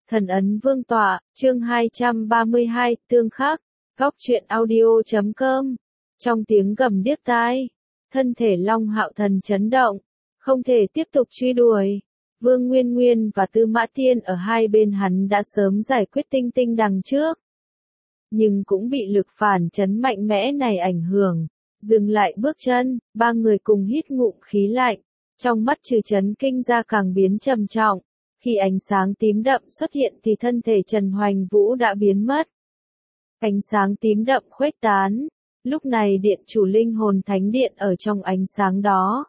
Thần ấn vương tọa, chương 232, tương khắc, góc truyện audio.com. Trong tiếng gầm điếc tai, thân thể Long Hạo Thần chấn động, không thể tiếp tục truy đuổi. Vương Nguyên Nguyên và Tư Mã Tiên ở hai bên hắn đã sớm giải quyết tinh tinh đằng trước. Nhưng cũng bị lực phản chấn mạnh mẽ này ảnh hưởng, dừng lại bước chân, ba người cùng hít ngụm khí lạnh, trong mắt trừ chấn kinh ra càng biến trầm trọng. Khi ánh sáng tím đậm xuất hiện thì thân thể Trần Hoành Vũ đã biến mất. Ánh sáng tím đậm khuếch tán, lúc này điện chủ linh hồn thánh điện ở trong ánh sáng đó.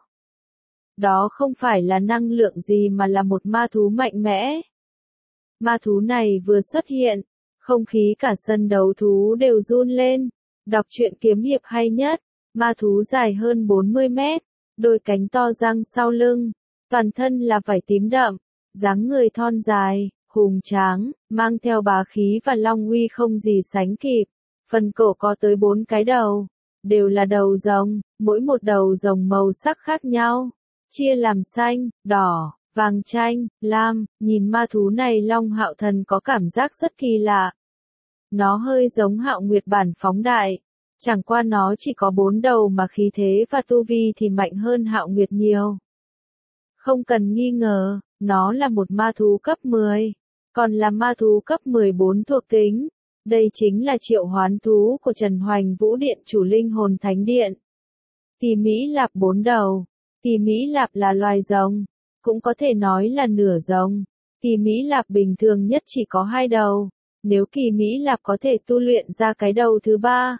Đó không phải là năng lượng gì mà là một ma thú mạnh mẽ. Ma thú này vừa xuất hiện, không khí cả sân đấu thú đều run lên. Đọc truyện kiếm hiệp hay nhất, ma thú dài hơn 40 mét, đôi cánh to răng sau lưng, toàn thân là vảy tím đậm. Dáng người thon dài, hùng tráng, mang theo bá khí và long uy không gì sánh kịp. Phần cổ có tới 4 cái đầu, đều là đầu rồng, mỗi một đầu rồng màu sắc khác nhau, chia làm xanh, đỏ, vàng chanh, lam. Nhìn ma thú này Long Hạo Thần có cảm giác rất kỳ lạ. Nó hơi giống Hạo Nguyệt bản phóng đại, chẳng qua nó chỉ có 4 đầu mà khí thế và tu vi thì mạnh hơn Hạo Nguyệt nhiều. Không cần nghi ngờ, nó là một ma thú cấp 10, còn là ma thú cấp 14 thuộc tính. Đây chính là triệu hoán thú của Trần Hoành Vũ điện chủ linh hồn thánh điện. Kỳ Mỹ Lạp 4 đầu. Kỳ Mỹ Lạp là loài rồng, cũng có thể nói là nửa rồng. Kỳ Mỹ Lạp bình thường nhất chỉ có 2 đầu, nếu Kỳ Mỹ Lạp có thể tu luyện ra cái đầu thứ 3,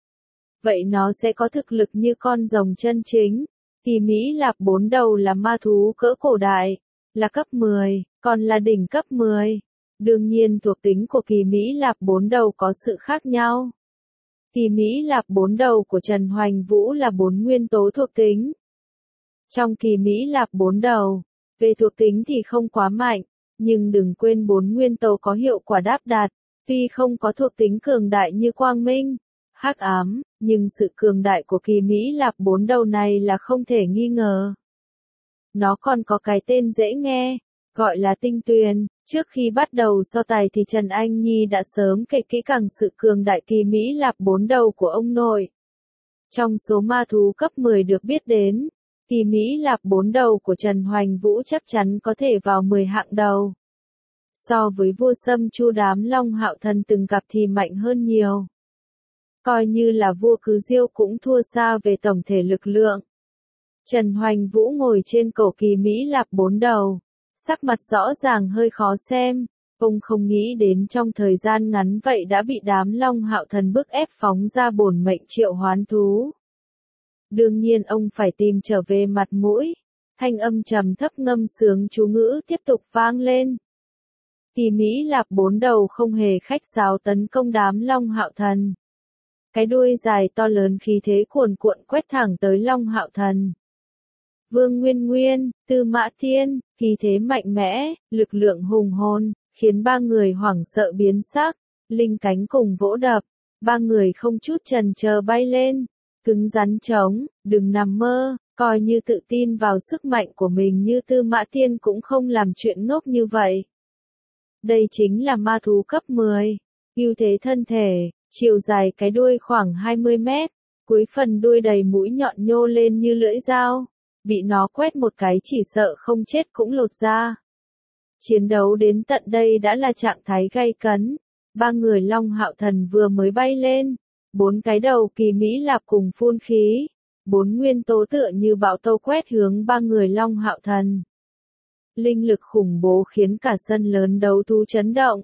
vậy nó sẽ có thực lực như con rồng chân chính. Kỳ Mỹ Lạp 4 đầu là ma thú cỡ cổ đại, là cấp 10, còn là đỉnh cấp 10. Đương nhiên thuộc tính của Kỳ Mỹ Lạp 4 đầu có sự khác nhau. Kỳ Mỹ Lạp 4 đầu của Trần Hoành Vũ là 4 nguyên tố thuộc tính. Trong Kỳ Mỹ Lạp 4 đầu, về thuộc tính thì không quá mạnh, nhưng đừng quên 4 nguyên tố có hiệu quả đáp đạt, tuy không có thuộc tính cường đại như quang minh, hắc ám, nhưng sự cường đại của Kỳ Mỹ Lạp 4 đầu này là không thể nghi ngờ. Nó còn có cái tên dễ nghe, gọi là tinh tuyền. Trước khi bắt đầu so tài thì Trần Anh Nhi đã sớm kể kỹ càng sự cường đại Kỳ Mỹ Lạp 4 đầu của ông nội. Trong số ma thú cấp 10 được biết đến, Kỳ Mỹ Lạp 4 đầu của Trần Hoành Vũ chắc chắn có thể vào 10 hạng đầu. So với vua Sâm Chu đám Long Hạo Thần từng gặp thì mạnh hơn nhiều. Coi như là vua Cứ Diêu cũng thua xa về tổng thể lực lượng. Trần Hoành Vũ ngồi trên cổ Kỳ Mỹ Lạp 4 đầu, sắc mặt rõ ràng hơi khó xem. Ông không nghĩ đến trong thời gian ngắn vậy đã bị đám Long Hạo Thần bức ép phóng ra bổn mệnh triệu hoán thú. Đương nhiên ông phải tìm trở về mặt mũi. Thanh âm trầm thấp ngâm sướng chú ngữ tiếp tục vang lên. Kỳ Mỹ Lạp 4 đầu không hề khách sáo tấn công đám Long Hạo Thần. Cái đuôi dài to lớn khí thế cuồn cuộn quét thẳng tới Long Hạo Thần. Vương Nguyên Nguyên, Tư Mã Tiên, khí thế mạnh mẽ, lực lượng hùng hồn, khiến ba người hoảng sợ biến sắc, linh cánh cùng vỗ đập, ba người không chút chần chờ bay lên, cứng rắn chống, đừng nằm mơ, coi như tự tin vào sức mạnh của mình như Tư Mã Tiên cũng không làm chuyện ngốc như vậy. Đây chính là ma thú cấp 10, ưu thế thân thể, chiều dài cái đuôi khoảng 20 mét, cuối phần đuôi đầy mũi nhọn nhô lên như lưỡi dao. Bị nó quét một cái chỉ sợ không chết cũng lột ra. Chiến đấu đến tận đây đã là trạng thái gay cấn. Ba người Long Hạo Thần vừa mới bay lên. 4 cái đầu Kỳ Mỹ Lạp cùng phun khí. 4 nguyên tố tựa như bão tâu quét hướng ba người Long Hạo Thần. Linh lực khủng bố khiến cả sân lớn đấu thú chấn động.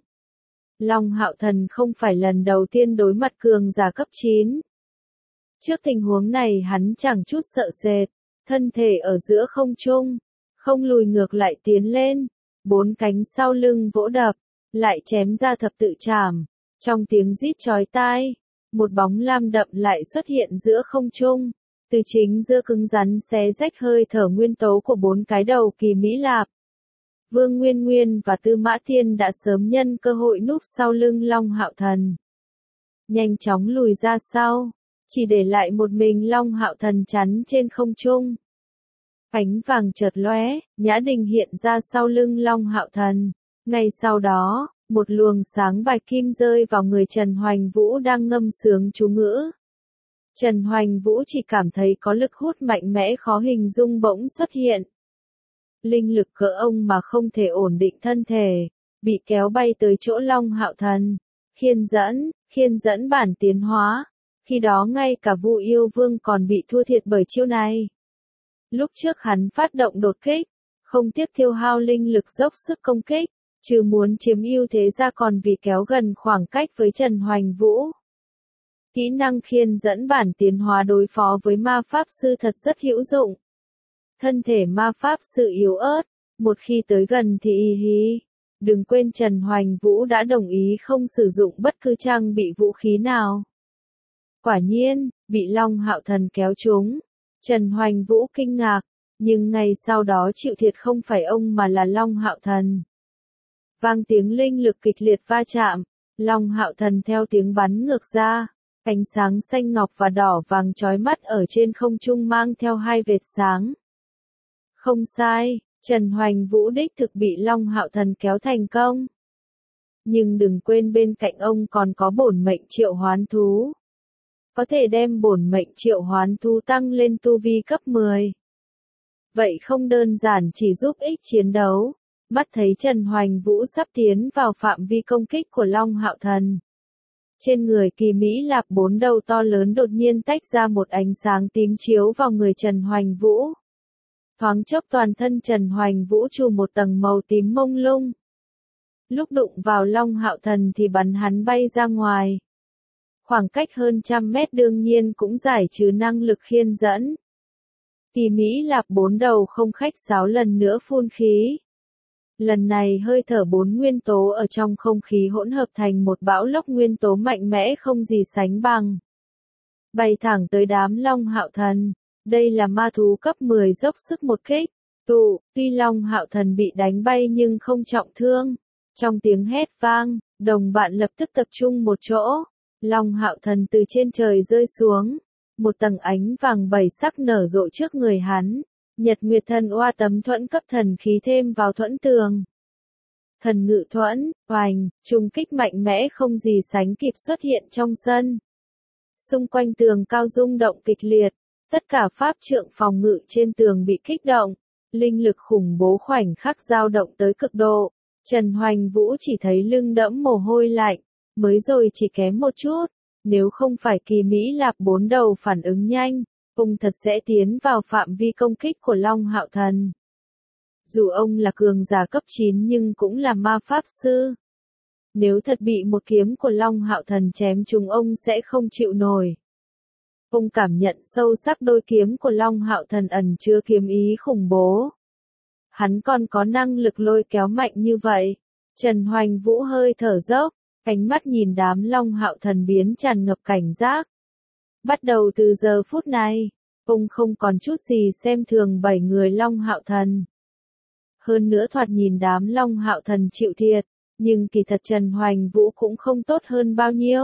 Long Hạo Thần không phải lần đầu tiên đối mặt cường giả cấp 9. Trước tình huống này hắn chẳng chút sợ sệt. Thân thể ở giữa không trung, không lùi ngược lại tiến lên, 4 cánh sau lưng vỗ đập, lại chém ra thập tự trảm. Trong tiếng rít chói tai, một bóng lam đậm lại xuất hiện giữa không trung, từ chính giữa cứng rắn xé rách hơi thở nguyên tố của 4 cái đầu Kỳ Mỹ Lạp. Vương Nguyên Nguyên và Tư Mã Tiên đã sớm nhân cơ hội núp sau lưng Long Hạo Thần, nhanh chóng lùi ra sau. Chỉ để lại một mình Long Hạo Thần chắn trên không trung. Ánh vàng chợt lóe, Nhã Đình hiện ra sau lưng Long Hạo Thần, Ngay sau đó, một luồng sáng bạch kim rơi vào người Trần Hoành Vũ đang ngâm sướng chú ngữ. Trần Hoành Vũ chỉ cảm thấy có lực hút mạnh mẽ khó hình dung bỗng xuất hiện. Linh lực cỡ ông mà không thể ổn định thân thể, bị kéo bay tới chỗ Long Hạo Thần. Khiên dẫn bản tiến hóa. Khi đó ngay cả Vu Yêu Vương còn bị thua thiệt bởi chiêu này. Lúc trước hắn phát động đột kích, không tiếc tiêu hao linh lực dốc sức công kích, trừ muốn chiếm ưu thế ra còn vì kéo gần khoảng cách với Trần Hoành Vũ. Kỹ năng khiên dẫn bản tiến hóa đối phó với ma pháp sư thật rất hữu dụng. Thân thể ma pháp sư yếu ớt, một khi tới gần thì đừng quên Trần Hoành Vũ đã đồng ý không sử dụng bất cứ trang bị vũ khí nào. Quả nhiên, bị Long Hạo Thần kéo trúng. Trần Hoành Vũ kinh ngạc, nhưng ngay sau đó chịu thiệt không phải ông mà là Long Hạo Thần. Vang tiếng linh lực kịch liệt va chạm, Long Hạo Thần theo tiếng bắn ngược ra, ánh sáng xanh ngọc và đỏ vàng chói mắt ở trên không trung mang theo hai vệt sáng. Không sai, Trần Hoành Vũ đích thực bị Long Hạo Thần kéo thành công. Nhưng đừng quên bên cạnh ông còn có bổn mệnh triệu hoán thú. Có thể đem bổn mệnh triệu hoán thú tăng lên tu vi cấp 10. Vậy không đơn giản chỉ giúp ích chiến đấu. Mắt thấy Trần Hoành Vũ sắp tiến vào phạm vi công kích của Long Hạo Thần. Trên người Kỳ Mỹ Lạp 4 đầu to lớn đột nhiên tách ra một ánh sáng tím chiếu vào người Trần Hoành Vũ. Thoáng chốc toàn thân Trần Hoành Vũ trùm một tầng màu tím mông lung. Lúc đụng vào Long Hạo Thần thì bắn hắn bay ra ngoài. Khoảng cách hơn 100 mét đương nhiên cũng giải trừ năng lực khiên dẫn. Kỳ Mỹ Lạp 4 đầu không khách sáo lần nữa phun khí. Lần này hơi thở 4 nguyên tố ở trong không khí hỗn hợp thành một bão lốc nguyên tố mạnh mẽ không gì sánh bằng. Bay thẳng tới đám Long Hạo Thần. Đây là ma thú cấp 10 dốc sức một kích. Tuy Long Hạo Thần bị đánh bay nhưng không trọng thương. Trong tiếng hét vang, đồng bạn lập tức tập trung một chỗ. Long Hạo Thần từ trên trời rơi xuống. Một tầng ánh vàng bảy sắc nở rộ trước người hắn. Nhật Nguyệt Thần Oa Tấm Thuẫn cấp thần khí thêm vào thuẫn tường. Thần ngự thuẫn, oành, trùng kích mạnh mẽ không gì sánh kịp xuất hiện trong sân. Xung quanh tường cao rung động kịch liệt, tất cả pháp trượng phòng ngự trên tường bị kích động, linh lực khủng bố khoảnh khắc dao động tới cực độ. Trần Hoành Vũ chỉ thấy lưng đẫm mồ hôi lạnh, mới rồi chỉ kém một chút, nếu không phải Kỳ Mỹ Lạp 4 đầu phản ứng nhanh. Ông thật sẽ tiến vào phạm vi công kích của Long Hạo Thần. Dù ông là cường giả cấp 9 nhưng cũng là ma pháp sư. Nếu thật bị một kiếm của Long Hạo Thần chém trúng ông sẽ không chịu nổi. Ông cảm nhận sâu sắc đôi kiếm của Long Hạo Thần ẩn chứa kiếm ý khủng bố. Hắn còn có năng lực lôi kéo mạnh như vậy. Trần Hoành Vũ hơi thở dốc, ánh mắt nhìn đám Long Hạo Thần biến tràn ngập cảnh giác. Bắt đầu từ giờ phút này, ông không còn chút gì xem thường 7 người Long Hạo Thần. Hơn nữa thoạt nhìn đám Long Hạo Thần chịu thiệt, nhưng kỳ thật Trần Hoành Vũ cũng không tốt hơn bao nhiêu.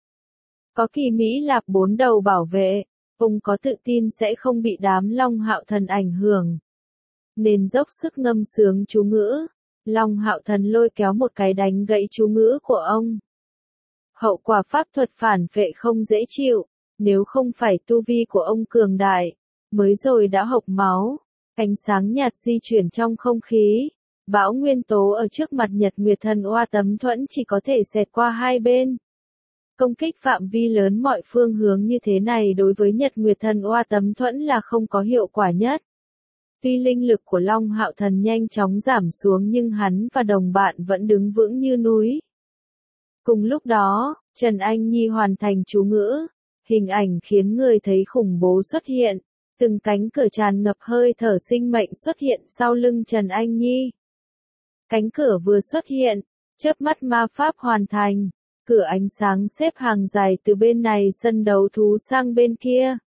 Có Kỳ Mỹ Lạp 4 đầu bảo vệ, ông có tự tin sẽ không bị đám Long Hạo Thần ảnh hưởng. Nên dốc sức ngâm sướng chú ngữ, Long Hạo Thần lôi kéo một cái đánh gãy chú ngữ của ông. Hậu quả pháp thuật phản vệ không dễ chịu. Nếu không phải tu vi của ông cường đại, mới rồi đã hộc máu. Ánh sáng nhạt di chuyển trong không khí. Bão nguyên tố ở trước mặt Nhật Nguyệt Thần Oa Tấm Thuẫn chỉ có thể xẹt qua hai bên. Công kích phạm vi lớn mọi phương hướng như thế này đối với Nhật Nguyệt Thần Oa Tấm Thuẫn là không có hiệu quả nhất. Tuy linh lực của Long Hạo Thần nhanh chóng giảm xuống nhưng hắn và đồng bạn vẫn đứng vững như núi. Cùng lúc đó, Trần Anh Nhi hoàn thành chú ngữ. Hình ảnh khiến người thấy khủng bố xuất hiện. Từng cánh cửa tràn ngập hơi thở sinh mệnh xuất hiện sau lưng Trần Anh Nhi. Cánh cửa vừa xuất hiện, chớp mắt ma pháp hoàn thành. Cửa ánh sáng xếp hàng dài từ bên này sân đấu thú sang bên kia.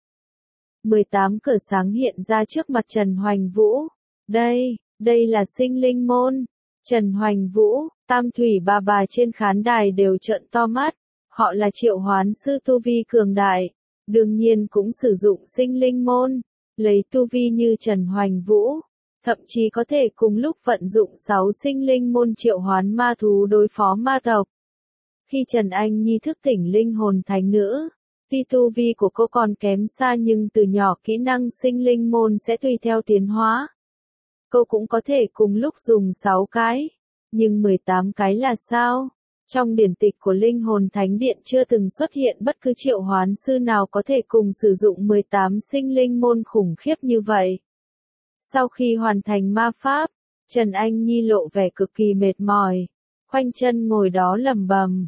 18 cửa sáng hiện ra trước mặt Trần Hoành Vũ. Đây là sinh linh môn. Trần Hoành Vũ, Tam Thủy bà trên khán đài đều trợn to mắt. Họ là triệu hoán sư tu vi cường đại, đương nhiên cũng sử dụng sinh linh môn, lấy tu vi như Trần Hoành Vũ, thậm chí có thể cùng lúc vận dụng 6 sinh linh môn triệu hoán ma thú đối phó ma tộc. Khi Trần Anh Nhi thức tỉnh linh hồn thánh nữ, tuy tu vi của cô còn kém xa nhưng từ nhỏ kỹ năng sinh linh môn sẽ tùy theo tiến hóa. Cô cũng có thể cùng lúc dùng 6 cái, nhưng 18 cái là sao? Trong điển tịch của Linh hồn Thánh Điện chưa từng xuất hiện bất cứ triệu hoán sư nào có thể cùng sử dụng 18 sinh linh môn khủng khiếp như vậy. Sau khi hoàn thành ma pháp, Trần Anh Nhi lộ vẻ cực kỳ mệt mỏi, khoanh chân ngồi đó lẩm bẩm,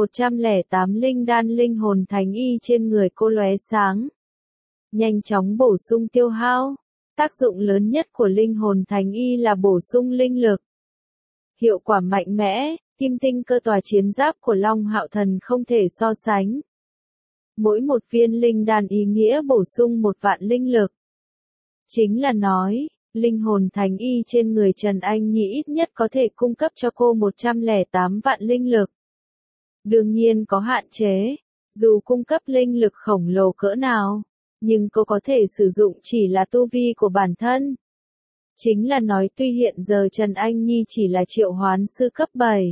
108 linh đan linh hồn thánh y trên người cô lóe sáng. Nhanh chóng bổ sung tiêu hao, tác dụng lớn nhất của linh hồn thánh y là bổ sung linh lực. Hiệu quả mạnh mẽ, kim tinh cơ tòa chiến giáp của Long Hạo Thần không thể so sánh. Mỗi một viên linh đan ý nghĩa bổ sung 1.000.000 linh lực. Chính là nói, linh hồn thánh y trên người Trần Anh Nhi ít nhất có thể cung cấp cho cô 108 vạn linh lực. Đương nhiên có hạn chế, dù cung cấp linh lực khổng lồ cỡ nào, nhưng cô có thể sử dụng chỉ là tu vi của bản thân. Chính là nói tuy hiện giờ Trần Anh Nhi chỉ là triệu hoán sư cấp 7.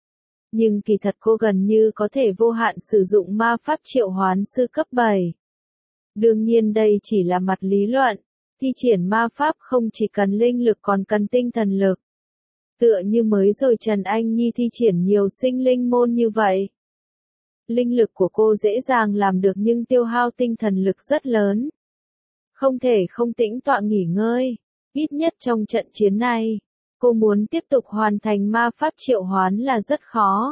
Nhưng kỳ thật cô gần như có thể vô hạn sử dụng ma pháp triệu hoán sư cấp 7. Đương nhiên đây chỉ là mặt lý luận, thi triển ma pháp không chỉ cần linh lực còn cần tinh thần lực. Tựa như mới rồi Trần Anh Nhi thi triển nhiều sinh linh môn như vậy. Linh lực của cô dễ dàng làm được nhưng tiêu hao tinh thần lực rất lớn. Không thể không tĩnh tọa nghỉ ngơi, ít nhất trong trận chiến này, cô muốn tiếp tục hoàn thành ma pháp triệu hoán là rất khó.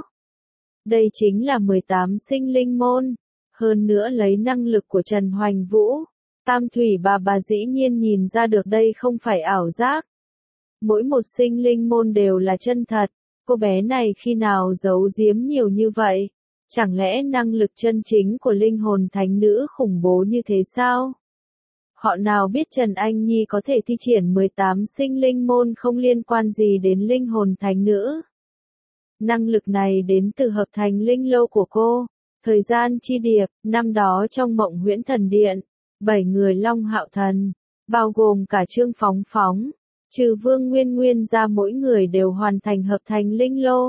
Đây chính là 18 sinh linh môn, hơn nữa lấy năng lực của Trần Hoành Vũ, Tam Thủy bà dĩ nhiên nhìn ra được đây không phải ảo giác. Mỗi một sinh linh môn đều là chân thật, cô bé này khi nào giấu giếm nhiều như vậy? Chẳng lẽ năng lực chân chính của linh hồn thánh nữ khủng bố như thế sao? Họ nào biết Trần Anh Nhi có thể thi triển 18 sinh linh môn không liên quan gì đến linh hồn thánh nữ. Năng lực này đến từ hợp thành linh lô của cô. Thời gian chi điệp, năm đó trong Mộng Huyễn Thần Điện, 7 người Long Hạo Thần, bao gồm cả Trương Phóng Phóng, trừ Vương Nguyên Nguyên ra mỗi người đều hoàn thành hợp thành linh lô.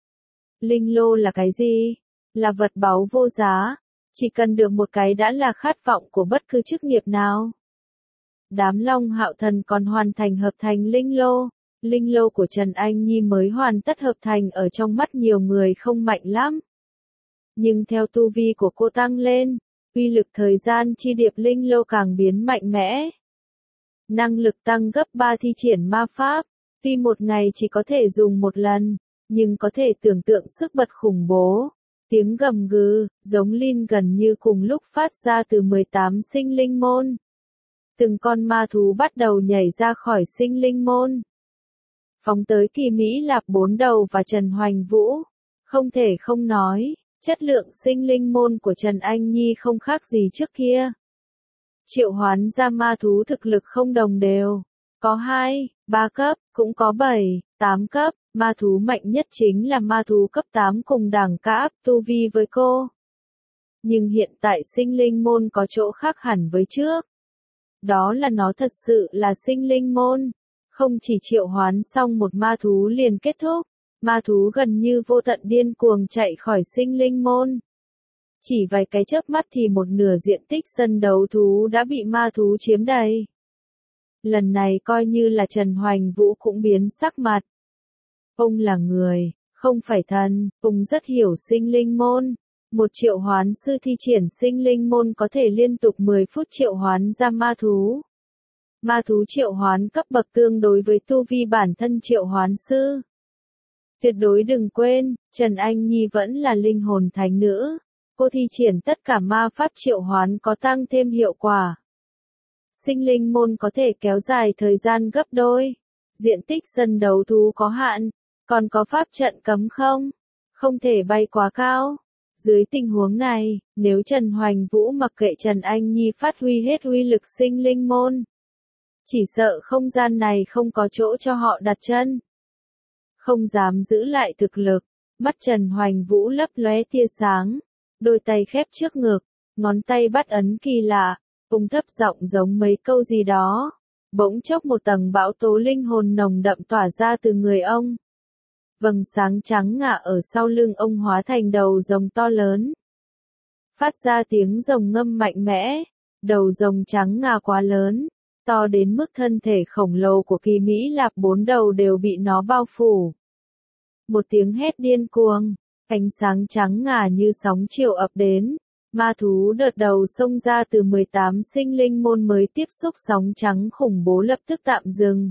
Linh lô là cái gì? Là vật báu vô giá, chỉ cần được một cái đã là khát vọng của bất cứ chức nghiệp nào. Đám Long Hạo Thần còn hoàn thành hợp thành linh lô của Trần Anh Nhi mới hoàn tất hợp thành ở trong mắt nhiều người không mạnh lắm. Nhưng theo tu vi của cô tăng lên, uy lực thời gian chi điệp linh lô càng biến mạnh mẽ. Năng lực tăng gấp 3 thi triển ma pháp, tuy một ngày chỉ có thể dùng một lần, nhưng có thể tưởng tượng sức bật khủng bố. Tiếng gầm gừ, giống Linh gần như cùng lúc phát ra từ 18 sinh linh môn. Từng con ma thú bắt đầu nhảy ra khỏi sinh linh môn. Phóng tới Kỳ Mỹ Lạp 4 đầu và Trần Hoành Vũ. Không thể không nói, chất lượng sinh linh môn của Trần Anh Nhi không khác gì trước kia. Triệu hoán ra ma thú thực lực không đồng đều. Có 2, 3 cấp, cũng có 7, 8 cấp. Ma thú mạnh nhất chính là ma thú cấp 8 cùng đẳng cấp tu vi với cô. Nhưng hiện tại sinh linh môn có chỗ khác hẳn với trước. Đó là nó thật sự là sinh linh môn. Không chỉ triệu hoán xong một ma thú liền kết thúc, ma thú gần như vô tận điên cuồng chạy khỏi sinh linh môn. Chỉ vài cái chớp mắt thì một nửa diện tích sân đấu thú đã bị ma thú chiếm đầy. Lần này coi như là Trần Hoành Vũ cũng biến sắc mặt. Ông là người, không phải thần, ông rất hiểu sinh linh môn. Một triệu hoán sư thi triển sinh linh môn có thể liên tục 10 phút triệu hoán ra ma thú. Ma thú triệu hoán cấp bậc tương đối với tu vi bản thân triệu hoán sư. Tuyệt đối đừng quên, Trần Anh Nhi vẫn là linh hồn thánh nữ. Cô thi triển tất cả ma pháp triệu hoán có tăng thêm hiệu quả. Sinh linh môn có thể kéo dài thời gian gấp đôi. Diện tích sân đấu thú có hạn. Còn có pháp trận cấm không? Không thể bay quá cao. Dưới tình huống này, nếu Trần Hoành Vũ mặc kệ Trần Anh Nhi phát huy hết uy lực sinh linh môn, chỉ sợ không gian này không có chỗ cho họ đặt chân. Không dám giữ lại thực lực, mắt Trần Hoành Vũ lấp lóe tia sáng, đôi tay khép trước ngực, ngón tay bắt ấn kỳ lạ, ông thấp giọng giống mấy câu gì đó. bỗng chốc một tầng bão tố linh hồn nồng đậm tỏa ra từ người ông. Vầng sáng trắng ngà ở sau lưng ông hóa thành đầu rồng to lớn. Phát ra tiếng rồng ngâm mạnh mẽ, đầu rồng trắng ngà quá lớn, to đến mức thân thể khổng lồ của Kỳ Mỹ Lạp 4 đầu đều bị nó bao phủ. Một tiếng hét điên cuồng, ánh sáng trắng ngà như sóng chiều ập đến, ma thú đợt đầu xông ra từ 18 sinh linh môn mới tiếp xúc sóng trắng khủng bố lập tức tạm dừng.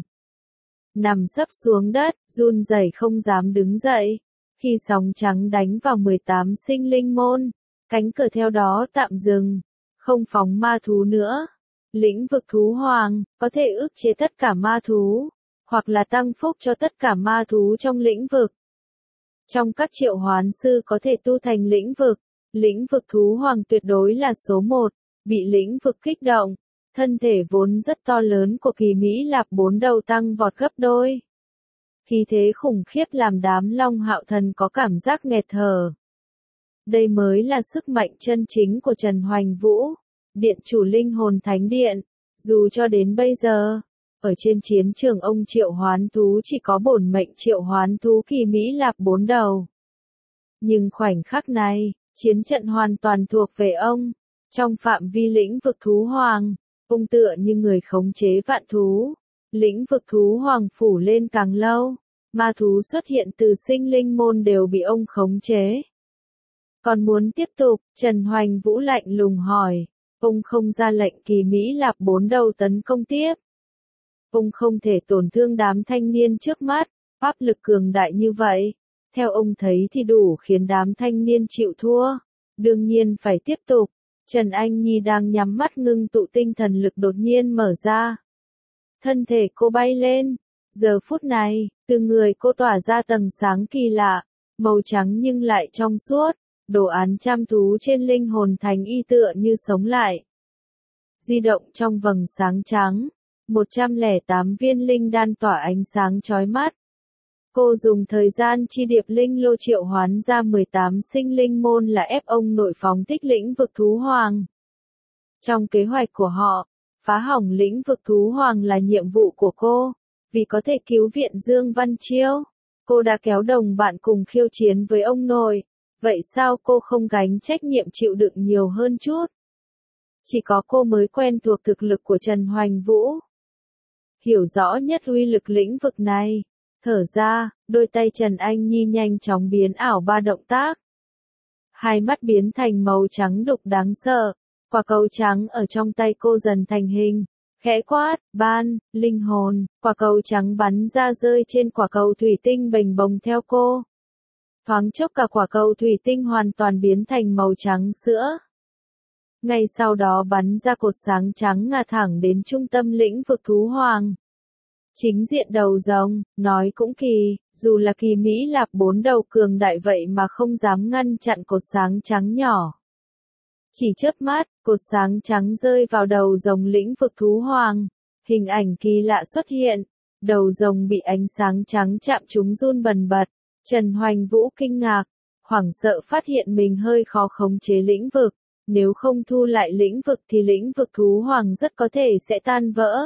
Nằm sấp xuống đất, run rẩy không dám đứng dậy. Khi sóng trắng đánh vào 18 sinh linh môn, cánh cửa theo đó tạm dừng, không phóng ma thú nữa. Lĩnh vực thú hoàng, có thể ức chế tất cả ma thú, hoặc là tăng phúc cho tất cả ma thú trong lĩnh vực. Trong các triệu hoán sư có thể tu thành lĩnh vực thú hoàng tuyệt đối là số 1, bị lĩnh vực kích động. Thân thể vốn rất to lớn của Kỳ Mỹ Lạp 4 đầu tăng vọt gấp đôi. Khí thế khủng khiếp làm đám Long Hạo Thần có cảm giác nghẹt thở. Đây mới là sức mạnh chân chính của Trần Hoành Vũ, điện chủ linh hồn thánh điện. Dù cho đến bây giờ, ở trên chiến trường ông triệu hoán thú chỉ có bổn mệnh triệu hoán thú Kỳ Mỹ Lạp 4 đầu. Nhưng khoảnh khắc này, chiến trận hoàn toàn thuộc về ông. Trong phạm vi lĩnh vực thú hoàng, ông tựa như người khống chế vạn thú. Lĩnh vực thú hoàng phủ lên càng lâu, ma thú xuất hiện từ sinh linh môn đều bị ông khống chế. Còn muốn tiếp tục, Trần Hoành Vũ lạnh lùng hỏi. Ông không ra lệnh Kỳ Mỹ Lạp 4 đầu tấn công tiếp. Ông không thể tổn thương đám thanh niên trước mắt, pháp lực cường đại như vậy. Theo ông thấy thì đủ khiến đám thanh niên chịu thua. Đương nhiên phải tiếp tục. Trần Anh Nhi đang nhắm mắt ngưng tụ tinh thần lực đột nhiên mở ra. Thân thể cô bay lên. Giờ phút này, từ người cô tỏa ra tầng sáng kỳ lạ, màu trắng nhưng lại trong suốt. Đồ án trăm thú trên linh hồn thành y tựa như sống lại. Di động trong vầng sáng trắng, 108 viên linh đan tỏa ánh sáng chói mắt. Cô dùng thời gian chi điệp linh lô triệu hoán ra 18 sinh linh môn là ép ông nội phóng thích lĩnh vực thú hoàng. Trong kế hoạch của họ, phá hỏng lĩnh vực thú hoàng là nhiệm vụ của cô, vì có thể cứu viện Dương Văn Chiêu. Cô đã kéo đồng bạn cùng khiêu chiến với ông nội. Vậy sao cô không gánh trách nhiệm chịu đựng nhiều hơn chút? Chỉ có cô mới quen thuộc thực lực của Trần Hoành Vũ. Hiểu rõ nhất uy lực lĩnh vực này. Thở ra, đôi tay Trần Anh Nhi nhanh chóng biến ảo 3 động tác. Hai mắt biến thành màu trắng đục đáng sợ. Quả cầu trắng ở trong tay cô dần thành hình. Khẽ quát, ban, linh hồn, quả cầu trắng bắn ra rơi trên quả cầu thủy tinh bềnh bồng theo cô. Thoáng chốc cả quả cầu thủy tinh hoàn toàn biến thành màu trắng sữa. Ngay sau đó bắn ra cột sáng trắng ngà thẳng đến trung tâm lĩnh vực thú hoàng. Chính diện đầu rồng, nói cũng kỳ, dù là Kỳ Mỹ Lạp 4 đầu cường đại vậy mà không dám ngăn chặn cột sáng trắng nhỏ. Chỉ chớp mắt, cột sáng trắng rơi vào đầu rồng lĩnh vực thú hoàng. Hình ảnh kỳ lạ xuất hiện, đầu rồng bị ánh sáng trắng chạm trúng run bần bật. Trần Hoành Vũ kinh ngạc, hoảng sợ phát hiện mình hơi khó khống chế lĩnh vực. Nếu không thu lại lĩnh vực thì lĩnh vực thú hoàng rất có thể sẽ tan vỡ.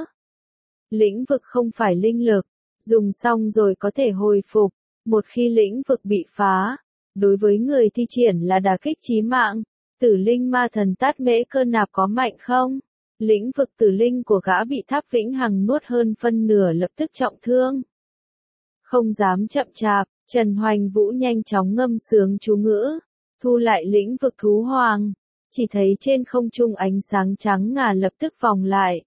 Lĩnh vực không phải linh lực, dùng xong rồi có thể hồi phục. Một khi lĩnh vực bị phá, đối với người thi triển là đả kích chí mạng. Tử linh ma thần Tát Mễ Cơ Nạp có mạnh không? Lĩnh vực tử linh của gã bị Tháp Vĩnh Hằng nuốt hơn phân nửa lập tức trọng thương. Không dám chậm chạp, Trần Hoành Vũ nhanh chóng ngâm sướng chú ngữ, thu lại lĩnh vực thú hoàng. Chỉ thấy trên không trung ánh sáng trắng ngà lập tức vòng lại.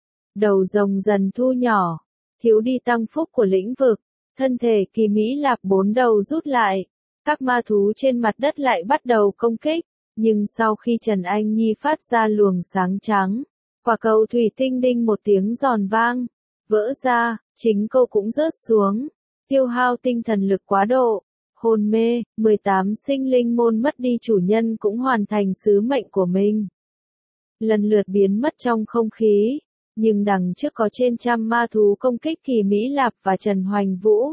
Đầu rồng dần thu nhỏ, thiếu đi tăng phúc của lĩnh vực, thân thể Kỳ Mỹ Lạp 4 đầu rút lại. Các ma thú trên mặt đất lại bắt đầu công kích, nhưng sau khi Trần Anh Nhi phát ra luồng sáng trắng, quả cầu thủy tinh đinh một tiếng giòn vang, vỡ ra, chính cô cũng rớt xuống, tiêu hao tinh thần lực quá độ. Hôn mê, 18 sinh linh môn mất đi chủ nhân cũng hoàn thành sứ mệnh của mình. Lần lượt biến mất trong không khí, nhưng đằng trước có trên trăm ma thú công kích Kỳ Mỹ Lạp và Trần Hoành Vũ.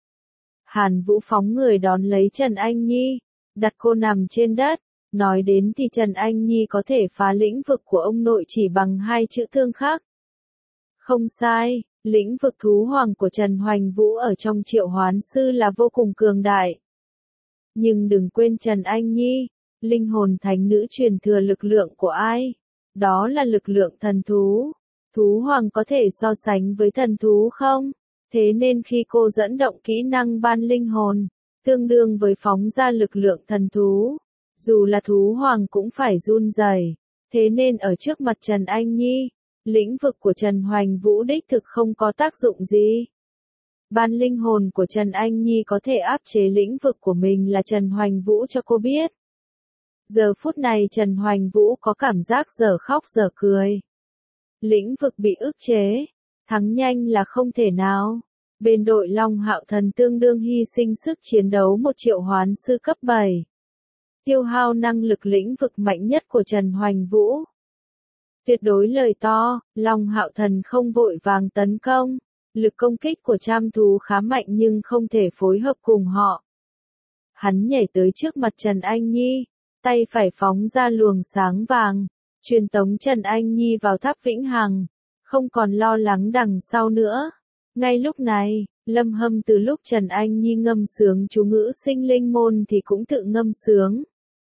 Hàn Vũ phóng người đón lấy Trần Anh Nhi, đặt cô nằm trên đất, nói đến thì Trần Anh Nhi có thể phá lĩnh vực của ông nội chỉ bằng 2 chữ thương khắc. Không sai, lĩnh vực thú hoàng của Trần Hoành Vũ ở trong Triệu Hoán Sư là vô cùng cường đại. Nhưng đừng quên Trần Anh Nhi, linh hồn thánh nữ truyền thừa lực lượng của ai? Đó là lực lượng thần thú. Thú hoàng có thể so sánh với thần thú không? Thế nên khi cô dẫn động kỹ năng ban linh hồn, tương đương với phóng ra lực lượng thần thú, dù là thú hoàng cũng phải run rẩy. Thế nên ở trước mặt Trần Anh Nhi, lĩnh vực của Trần Hoành Vũ đích thực không có tác dụng gì. Ban linh hồn của Trần Anh Nhi có thể áp chế lĩnh vực của mình là Trần Hoành Vũ cho cô biết. Giờ phút này Trần Hoành Vũ có cảm giác dở khóc dở cười. Lĩnh vực bị ức chế, thắng nhanh là không thể nào. Bên đội Long Hạo Thần tương đương hy sinh sức chiến đấu một triệu hoán sư cấp 7. Tiêu hao năng lực lĩnh vực mạnh nhất của Trần Hoành Vũ. Tuyệt đối lời to, Long Hạo Thần không vội vàng tấn công. Lực công kích của Trảm Thú khá mạnh nhưng không thể phối hợp cùng họ. Hắn nhảy tới trước mặt Trần Anh Nhi, tay phải phóng ra luồng sáng vàng, truyền tống Trần Anh Nhi vào tháp vĩnh hằng, không còn lo lắng đằng sau nữa. Ngay lúc này, Lâm Hâm từ lúc Trần Anh Nhi ngâm sướng chú ngữ sinh linh môn thì cũng tự ngâm sướng.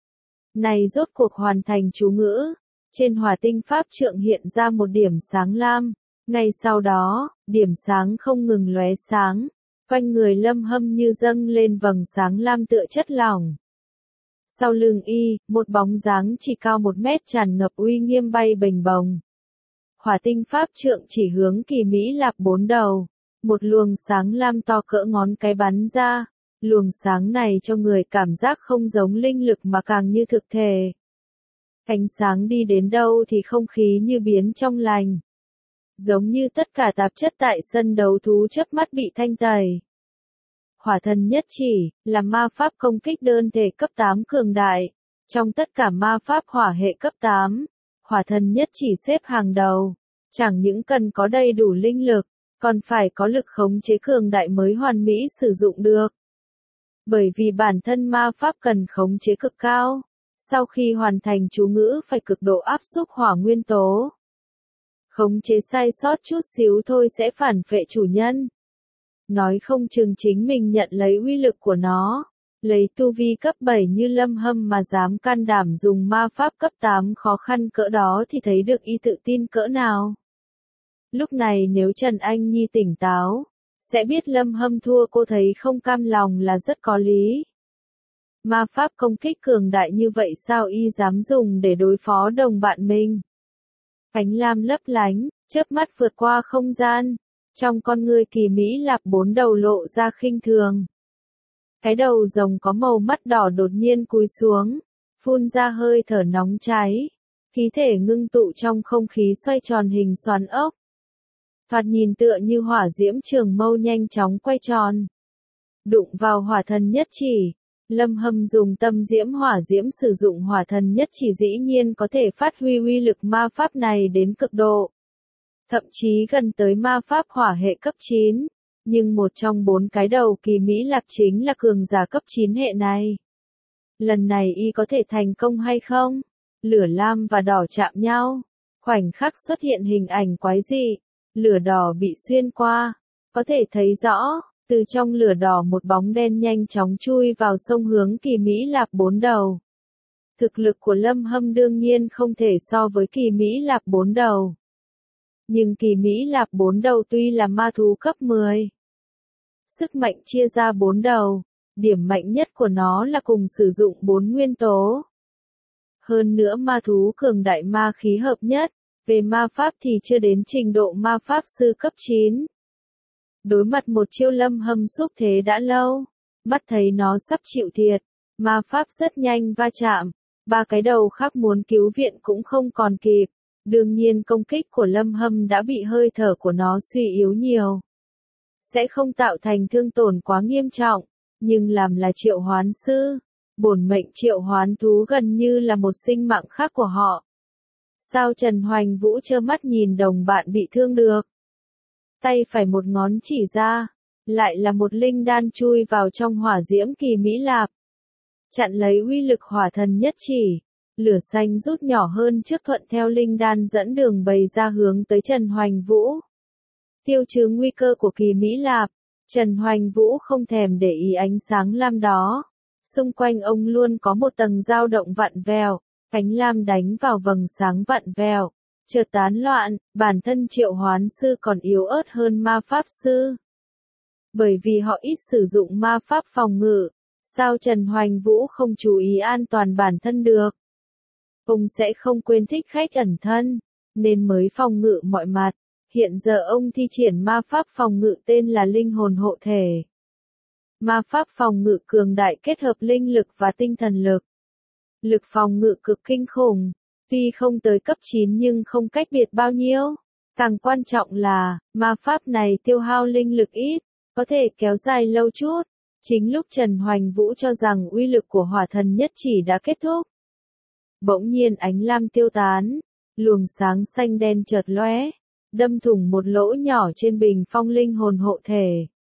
Này rốt cuộc hoàn thành chú ngữ, trên hỏa tinh pháp trượng hiện ra một điểm sáng lam, ngay sau đó, điểm sáng không ngừng lóe sáng, quanh người Lâm Hâm như dâng lên vầng sáng lam tựa chất lỏng. Sau lưng y, một bóng dáng chỉ cao 1 mét tràn ngập uy nghiêm bay bềnh bồng. Hỏa tinh pháp trượng chỉ hướng Kỳ Mỹ Lạp 4 đầu, một luồng sáng lam to cỡ ngón cái bắn ra, luồng sáng này cho người cảm giác không giống linh lực mà càng như thực thể. Ánh sáng đi đến đâu thì không khí như biến trong lành. Giống như tất cả tạp chất tại sân đấu thú chớp mắt bị thanh tẩy. Hỏa thần nhất chỉ, là ma pháp công kích đơn thể cấp 8 cường đại. Trong tất cả ma pháp hỏa hệ cấp 8, hỏa thần nhất chỉ xếp hàng đầu. Chẳng những cần có đầy đủ linh lực, còn phải có lực khống chế cường đại mới hoàn mỹ sử dụng được. Bởi vì bản thân ma pháp cần khống chế cực cao. Sau khi hoàn thành chú ngữ phải cực độ áp xúc hỏa nguyên tố. Khống chế sai sót chút xíu thôi sẽ phản phệ chủ nhân. Nói không chừng chính mình nhận lấy uy lực của nó. Lấy tu vi cấp 7 như Lâm Hâm mà dám can đảm dùng ma pháp cấp 8 khó khăn cỡ đó thì thấy được y tự tin cỡ nào. Lúc này nếu Trần Anh Nhi tỉnh táo, sẽ biết Lâm Hâm thua cô thấy không cam lòng là rất có lý. Ma pháp công kích cường đại như vậy sao y dám dùng để đối phó đồng bạn mình. Ánh lam lấp lánh, chớp mắt vượt qua không gian. Trong con ngươi Kỳ Mỹ Lạp 4 đầu lộ ra khinh thường. Cái đầu rồng có màu mắt đỏ đột nhiên cúi xuống, phun ra hơi thở nóng cháy. Khí thể ngưng tụ trong không khí xoay tròn hình xoắn ốc. Thoạt nhìn tựa như hỏa diễm trường mâu nhanh chóng quay tròn. Đụng vào hỏa thần nhất chỉ. Lâm Hâm dùng tâm diễm hỏa diễm sử dụng hỏa thần nhất chỉ dĩ nhiên có thể phát huy uy lực ma pháp này đến cực độ. Thậm chí gần tới ma pháp hỏa hệ cấp 9. Nhưng một trong 4 cái đầu Kỳ Mỹ Lạp chính là cường giả cấp 9 hệ này. Lần này y có thể thành công hay không? Lửa lam và đỏ chạm nhau. Khoảnh khắc xuất hiện hình ảnh quái dị. Lửa đỏ bị xuyên qua. Có thể thấy rõ. Từ trong lửa đỏ một bóng đen nhanh chóng chui vào sông hướng Kỳ Mỹ Lạp 4 đầu. Thực lực của Lâm Hâm đương nhiên không thể so với Kỳ Mỹ Lạp 4 đầu. Nhưng Kỳ Mỹ Lạp 4 đầu tuy là ma thú cấp 10. Sức mạnh chia ra 4 đầu. Điểm mạnh nhất của nó là cùng sử dụng 4 nguyên tố. Hơn nữa ma thú cường đại ma khí hợp nhất. Về ma pháp thì chưa đến trình độ ma pháp sư cấp 9. Đối mặt một chiêu Lâm Hâm xúc thế đã lâu, mắt thấy nó sắp chịu thiệt, ma pháp rất nhanh va chạm, 3 cái đầu khác muốn cứu viện cũng không còn kịp, đương nhiên công kích của Lâm Hâm đã bị hơi thở của nó suy yếu nhiều. Sẽ không tạo thành thương tổn quá nghiêm trọng, nhưng làm là triệu hoán sư, bổn mệnh triệu hoán thú gần như là một sinh mạng khác của họ. Sao Trần Hoành Vũ trơ mắt nhìn đồng bạn bị thương được? Tay phải một ngón chỉ ra, lại là một linh đan chui vào trong hỏa diễm Kỳ Mỹ Lạp. Chặn lấy uy lực hỏa thần nhất chỉ, lửa xanh rút nhỏ hơn trước thuận theo linh đan dẫn đường bày ra hướng tới Trần Hoành Vũ. tiêu trừ nguy cơ của kỳ Mỹ Lạp. Trần Hoành Vũ không thèm để ý ánh sáng lam đó. Xung quanh ông luôn có một tầng dao động vặn vẹo, ánh lam đánh vào vầng sáng vặn vẹo, chợt tán loạn, bản thân triệu hoán sư còn yếu ớt hơn ma pháp sư. Bởi vì họ ít sử dụng ma pháp phòng ngự, sao Trần Hoành Vũ không chú ý an toàn bản thân được? Ông sẽ không quên thích khách ẩn thân, nên mới phòng ngự mọi mặt. Hiện giờ ông thi triển ma pháp phòng ngự tên là linh hồn hộ thể. Ma pháp phòng ngự cường đại kết hợp linh lực và tinh thần lực. Lực phòng ngự cực kinh khủng, tuy không tới cấp 9 nhưng không cách biệt bao nhiêu. Càng quan trọng là, ma pháp này tiêu hao linh lực ít, có thể kéo dài lâu chút. Chính lúc Trần Hoành Vũ cho rằng uy lực của hỏa thần nhất chỉ đã kết thúc. Bỗng nhiên ánh lam tiêu tán, luồng sáng xanh đen chợt lóe, đâm thủng một lỗ nhỏ trên bình phong linh hồn hộ thể.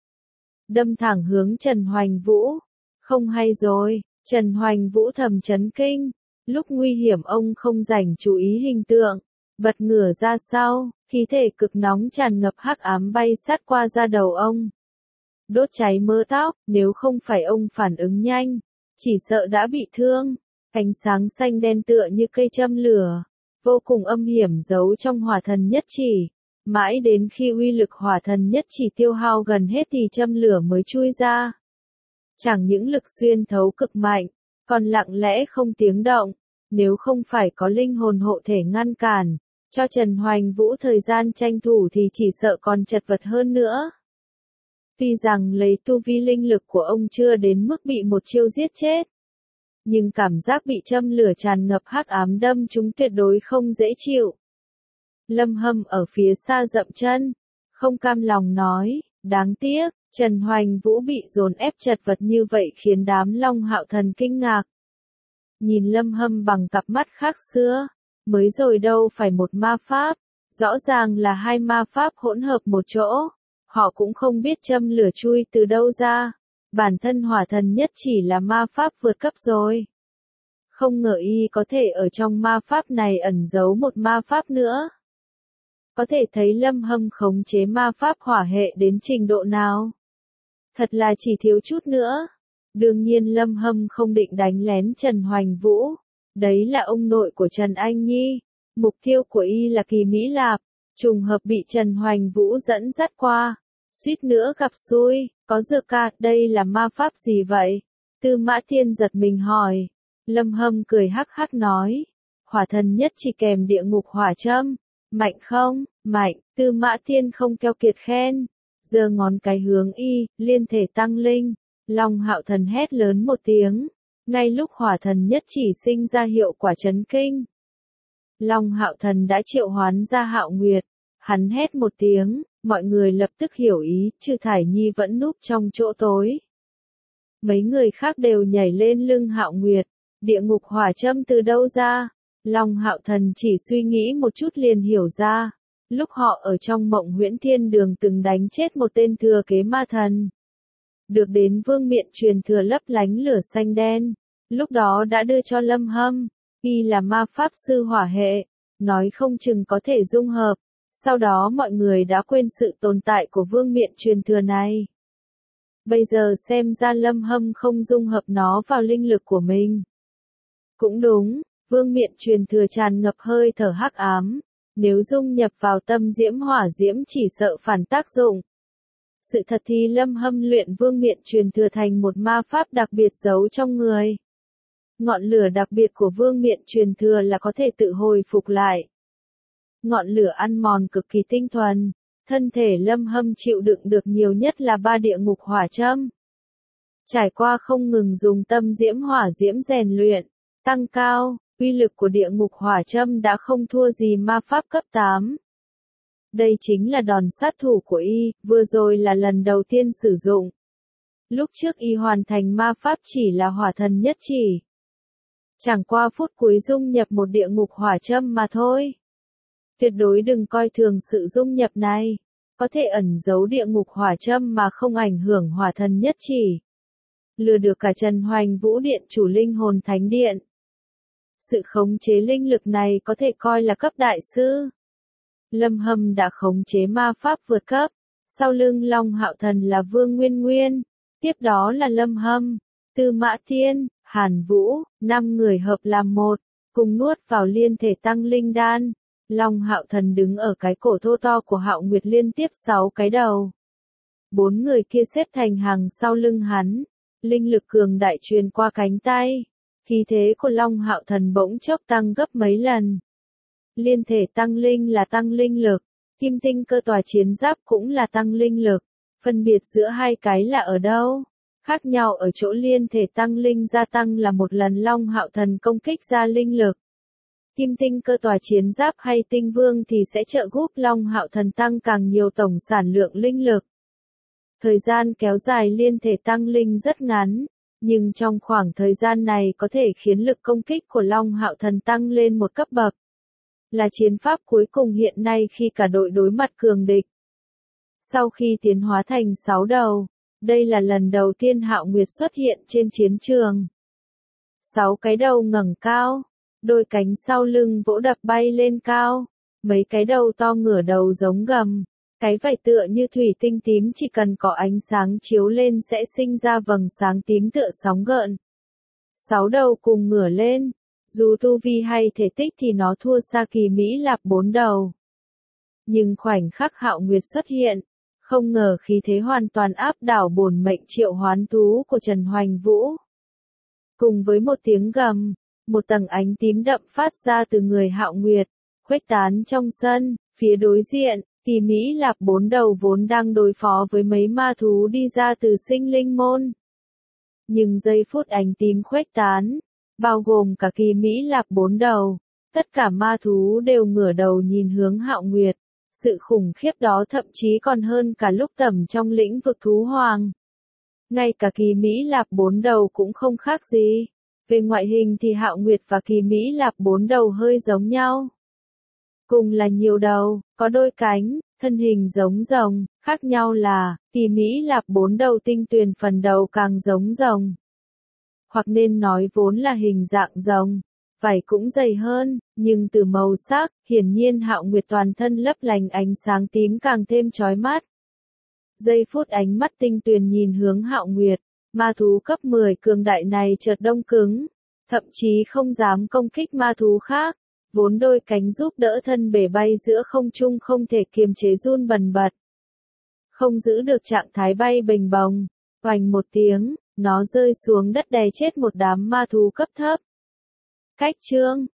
Đâm thẳng hướng Trần Hoành Vũ. Không hay rồi, Trần Hoành Vũ thầm chấn kinh. Lúc nguy hiểm ông không dành chú ý hình tượng, bật ngửa ra sau, khí thể cực nóng tràn ngập hắc ám bay sát qua da đầu ông. Đốt cháy mớ tóc, nếu không phải ông phản ứng nhanh, chỉ sợ đã bị thương. Ánh sáng xanh đen tựa như cây châm lửa, vô cùng âm hiểm giấu trong hỏa thần nhất chỉ. Mãi đến khi uy lực hỏa thần nhất chỉ tiêu hao gần hết thì châm lửa mới chui ra. Chẳng những lực xuyên thấu cực mạnh, còn lặng lẽ không tiếng động. Nếu không phải có linh hồn hộ thể ngăn cản, cho Trần Hoành Vũ thời gian tranh thủ thì chỉ sợ còn chật vật hơn nữa. Tuy rằng lấy tu vi linh lực của ông chưa đến mức bị một chiêu giết chết, nhưng cảm giác bị châm lửa tràn ngập hắc ám đâm chúng tuyệt đối không dễ chịu. Lâm Hâm ở phía xa dậm chân, không cam lòng nói, đáng tiếc, Trần Hoành Vũ bị dồn ép chật vật như vậy khiến đám Long Hạo Thần kinh ngạc. Nhìn Lâm Hâm bằng cặp mắt khác xưa, mới rồi đâu phải một ma pháp, rõ ràng là hai ma pháp hỗn hợp một chỗ. Họ cũng không biết châm lửa chui từ đâu ra. Bản thân hỏa thần nhất chỉ là ma pháp vượt cấp rồi. Không ngờ y có thể ở trong ma pháp này ẩn giấu một ma pháp nữa. Có thể thấy Lâm Hâm khống chế ma pháp hỏa hệ đến trình độ nào. Thật là chỉ thiếu chút nữa. Đương nhiên Lâm Hâm không định đánh lén Trần Hoành Vũ. Đấy là ông nội của Trần Anh Nhi. Mục tiêu của y là kỳ Mỹ Lạp. Trùng hợp bị Trần Hoành Vũ dẫn dắt qua. Suýt nữa gặp xui, có dược ca, đây là ma pháp gì vậy? Tư Mã Thiên giật mình hỏi. Lâm Hâm cười hắc hắc nói. Hỏa thần nhất chỉ kèm địa ngục hỏa châm. Mạnh không? Mạnh, Tư Mã Thiên không keo kiệt khen. Giơ ngón cái hướng y, liên thể tăng linh. Long Hạo Thần hét lớn một tiếng. Ngay lúc hỏa thần nhất chỉ sinh ra hiệu quả chấn kinh. Long Hạo Thần đã triệu hoán ra Hạo Nguyệt. Hắn hét một tiếng, mọi người lập tức hiểu ý, Trư Thải Nhi vẫn núp trong chỗ tối. Mấy người khác đều nhảy lên lưng Hạo Nguyệt. Địa ngục hỏa châm từ đâu ra? Long Hạo Thần chỉ suy nghĩ một chút liền hiểu ra. Lúc họ ở trong Mộng Huyễn Thiên Đường từng đánh chết một tên thừa kế ma thần. Được đến vương miện truyền thừa lấp lánh lửa xanh đen. Lúc đó đã đưa cho Lâm Hâm. Y là ma pháp sư hỏa hệ. Nói không chừng có thể dung hợp. Sau đó mọi người đã quên sự tồn tại của vương miện truyền thừa này. Bây giờ xem ra Lâm Hâm không dung hợp nó vào linh lực của mình. Cũng đúng, vương miện truyền thừa tràn ngập hơi thở hắc ám. Nếu dung nhập vào tâm diễm hỏa diễm chỉ sợ phản tác dụng. Sự thật thì Lâm Hâm luyện vương miện truyền thừa thành một ma pháp đặc biệt giấu trong người. Ngọn lửa đặc biệt của vương miện truyền thừa là có thể tự hồi phục lại. Ngọn lửa ăn mòn cực kỳ tinh thuần, thân thể Lâm Hâm chịu đựng được nhiều nhất là 3 địa ngục hỏa châm. Trải qua không ngừng dùng tâm diễm hỏa diễm rèn luyện, tăng cao, uy lực của địa ngục hỏa châm đã không thua gì ma pháp cấp 8. Đây chính là đòn sát thủ của y, vừa rồi là lần đầu tiên sử dụng. Lúc trước y hoàn thành ma pháp chỉ là hỏa thần nhất chỉ. Chẳng qua phút cuối dung nhập một địa ngục hỏa châm mà thôi. Tuyệt đối đừng coi thường sự dung nhập này. Có thể ẩn giấu địa ngục hỏa châm mà không ảnh hưởng hỏa thần nhất chỉ. Lừa được cả Trần Hoành Vũ Điện chủ linh hồn thánh điện. Sự khống chế linh lực này có thể coi là cấp đại sư. Lâm Hâm đã khống chế ma pháp vượt cấp. Sau lưng Long Hạo Thần là Vương Nguyên Nguyên. Tiếp đó là Lâm Hâm, Tư Mã Thiên, Hàn Vũ, 5 người hợp làm một, cùng nuốt vào liên thể tăng linh đan. Long Hạo Thần đứng ở cái cổ thô to của Hạo Nguyệt liên tiếp 6 cái đầu. 4 người kia xếp thành hàng sau lưng hắn. Linh lực cường đại truyền qua cánh tay. Khí thế của Long Hạo Thần bỗng chốc tăng gấp mấy lần. Liên thể tăng linh là tăng linh lực. Kim tinh cơ tòa chiến giáp cũng là tăng linh lực. Phân biệt giữa hai cái là ở đâu? Khác nhau ở chỗ liên thể tăng linh gia tăng là một lần Long Hạo Thần công kích ra linh lực. Kim tinh cơ tòa chiến giáp hay tinh vương thì sẽ trợ giúp Long Hạo Thần tăng càng nhiều tổng sản lượng linh lực. Thời gian kéo dài liên thể tăng linh rất ngắn, nhưng trong khoảng thời gian này có thể khiến lực công kích của Long Hạo Thần tăng lên một cấp bậc. Là chiến pháp cuối cùng hiện nay khi cả đội đối mặt cường địch. Sau khi tiến hóa thành 6 đầu, đây là lần đầu tiên Hạo Nguyệt xuất hiện trên chiến trường. 6 cái đầu ngẩng cao, đôi cánh sau lưng vỗ đập bay lên cao, mấy cái đầu to ngửa đầu giống gầm, cái vảy tựa như thủy tinh tím chỉ cần có ánh sáng chiếu lên sẽ sinh ra vầng sáng tím tựa sóng gợn. 6 đầu cùng ngửa lên, dù tu vi hay thể tích thì nó thua xa Kỳ Mỹ Lạp 4 đầu. Nhưng khoảnh khắc Hạo Nguyệt xuất hiện, không ngờ khí thế hoàn toàn áp đảo bổn mệnh triệu hoán thú của Trần Hoành Vũ. Cùng với một tiếng gầm, một tầng ánh tím đậm phát ra từ người Hạo Nguyệt, khuếch tán trong sân, phía đối diện, Kỳ Mỹ Lạp 4 đầu vốn đang đối phó với mấy ma thú đi ra từ sinh linh môn. Nhưng giây phút ánh tím khuếch tán, bao gồm cả Kỳ Mỹ Lạp 4 đầu, tất cả ma thú đều ngửa đầu nhìn hướng Hạo Nguyệt. Sự khủng khiếp đó thậm chí còn hơn cả lúc tẩm trong lĩnh vực thú hoàng. Ngay cả Kỳ Mỹ Lạp 4 đầu cũng không khác gì. Về ngoại hình thì Hạo Nguyệt và Kỳ Mỹ Lạp 4 đầu hơi giống nhau. Cùng là nhiều đầu, có đôi cánh, thân hình giống rồng, khác nhau là, Kỳ Mỹ Lạp 4 đầu tinh tuyền phần đầu càng giống rồng. Hoặc nên nói vốn là hình dạng rồng. Vảy cũng dày hơn, nhưng từ màu sắc, hiển nhiên Hạo Nguyệt toàn thân lấp lánh ánh sáng tím càng thêm chói mắt. Giây phút ánh mắt tinh tuyền nhìn hướng Hạo Nguyệt, ma thú cấp 10 cường đại này chợt đông cứng, thậm chí không dám công kích ma thú khác, vốn đôi cánh giúp đỡ thân bể bay giữa không trung không thể kiềm chế run bần bật. Không giữ được trạng thái bay bềnh bồng, oành một tiếng, nó rơi xuống đất đè chết một đám ma thú cấp thấp. Cách chương